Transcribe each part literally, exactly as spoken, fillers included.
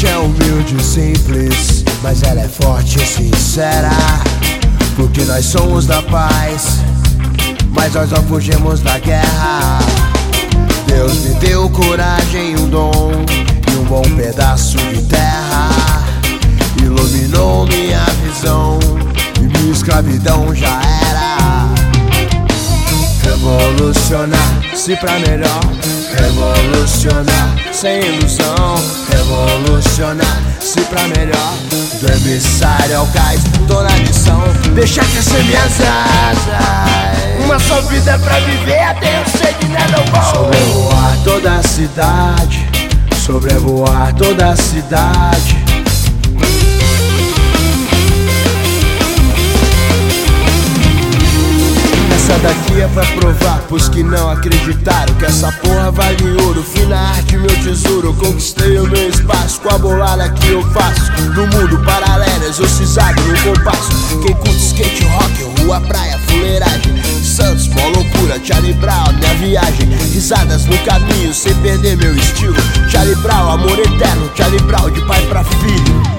gente é humilde e simples, mas ela é forte e sincera, porque nós somos da paz, mas nós não fugimos da guerra. Deus me deu coragem, um dom e um bom pedaço de terra. Iluminou minha visão e minha escravidão já era. Revolucionar-se pra melhor, revolucionar sem ilusão, revolucionar-se pra melhor. Do emissário ao cais, tô na missão, deixa crescer minhas asas. Uma só vida pra viver, tenho sede, né, meu bom? Sobrevoar toda a cidade, sobrevoar toda a cidade. Essa daqui é pra provar pros que não acreditaram que essa porra vale ouro. Fui na arte, meu tesouro, conquistei o meu espaço com a bolada que eu faço. No mundo paralelo, exorcizado no compasso. Quem curte skate, rock, rua, praia, fuleiragem, Santos, mó loucura, Charlie Brown, minha viagem. Risadas no caminho, sem perder meu estilo. Charlie Brown, amor eterno, Charlie Brown, de pai pra filho.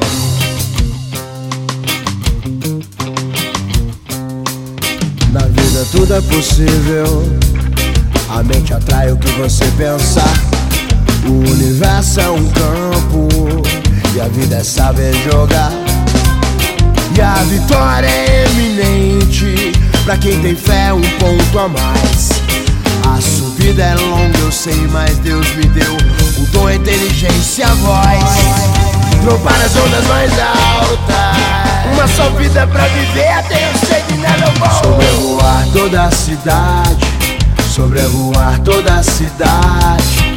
Na vida tudo é possível, a mente atrai o que você pensa. O universo é um campo e a vida é saber jogar. E a vitória é eminente pra quem tem fé, um ponto a mais. A subida é longa, eu sei, mas Deus me deu o dom, a inteligência e a voz. Dropar as ondas mais altas. Uma só vida pra viver, tenho sede, né, meu bom? Sobrevoar toda a cidade, sobrevoar toda a cidade.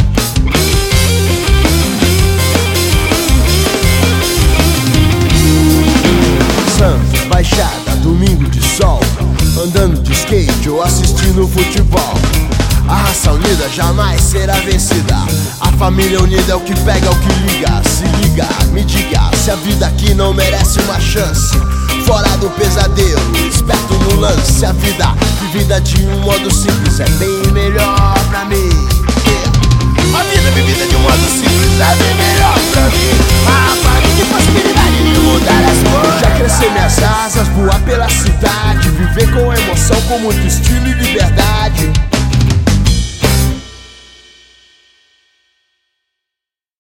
Santos, Baixada, domingo de sol, andando de skate ou assistindo futebol. A raça unida jamais será vencida. A família unida é o que pega, é o que liga. Se liga, me diga se a vida aqui não merece uma chance. Fora do pesadelo, esperto no lance. A vida vivida de um modo simples é bem melhor pra mim, yeah. A vida vivida de um modo simples é bem melhor pra mim. A parte de possibilidade de mudar as coisas. Já crescer minhas asas, voar pela cidade, viver com emoção, com muito estilo e liberdade.